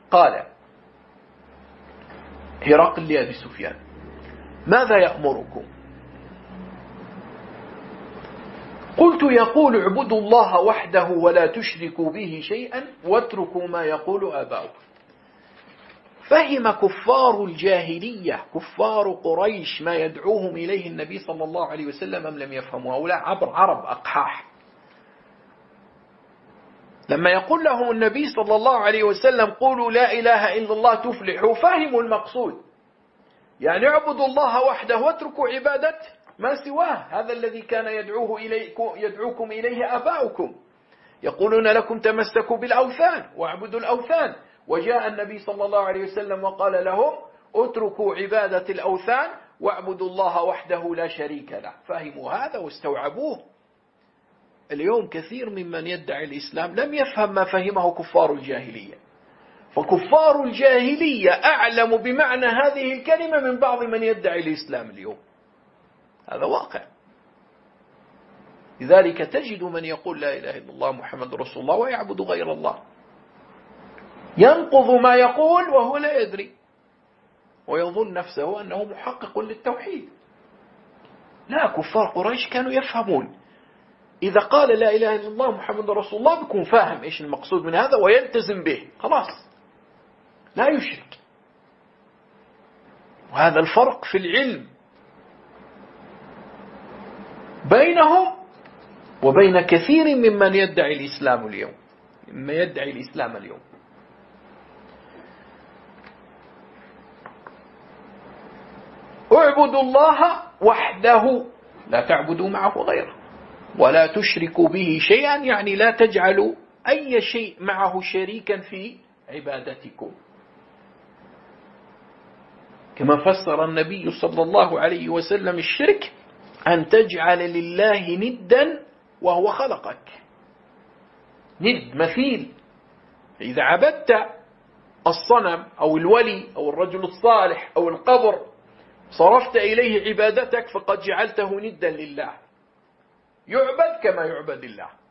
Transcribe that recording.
قال هرقل لأبي سفيان: ماذا يأمركم؟ قلت: يقول اعبدوا الله وحده ولا تشركوا به شيئا واتركوا ما يقول آباؤكم. فهم كفار الجاهلية كفار قريش ما يدعوهم إليه النبي صلى الله عليه وسلم أم لم يفهموا؟ هؤلاء عرب أقحاح. لما يقول لهم النبي صلى الله عليه وسلم قولوا لا إله إلا الله تفلحوا، فهموا المقصود، يعني اعبدوا الله وحده واتركوا عبادة ما سواه. هذا الذي كان يدعوكم إليه آباؤكم، يقولون لكم تمسكوا بالأوثان واعبدوا الأوثان. وجاء النبي صلى الله عليه وسلم وقال لهم اتركوا عبادة الأوثان واعبدوا الله وحده لا شريك له. فهموا هذا واستوعبوه. اليوم كثير ممن يدعي الإسلام لم يفهم ما فهمه كفار الجاهلية، فكفار الجاهلية أعلم بمعنى هذه الكلمة من بعض من يدعي الإسلام اليوم. هذا واقع. لذلك تجد من يقول لا إله إلا الله محمد رسول الله ويعبد غير الله، ينقض ما يقول وهو لا يدري، ويظن نفسه أنه محقق للتوحيد. لا، كفار قريش كانوا يفهمون. إذا قال لا إله إلا الله محمد رسول الله بيكون فاهم إيش المقصود من هذا ويلتزم به، خلاص لا يشرك. وهذا الفرق في العلم بينهم وبين كثير ممن يدعي الإسلام اليوم. اعبدوا الله وحده لا تعبدوا معه غيره ولا تشركوا به شيئا، يعني لا تجعلوا أي شيء معه شريكا في عبادتكم. كما فسر النبي صلى الله عليه وسلم الشرك: أن تجعل لله ندا وهو خلقك. ند مثيل. إذا عبدت الصنم أو الولي أو الرجل الصالح أو القبر صرفت إليه عبادتك فقد جعلته ندا لله، يعبد كما يعبد الله.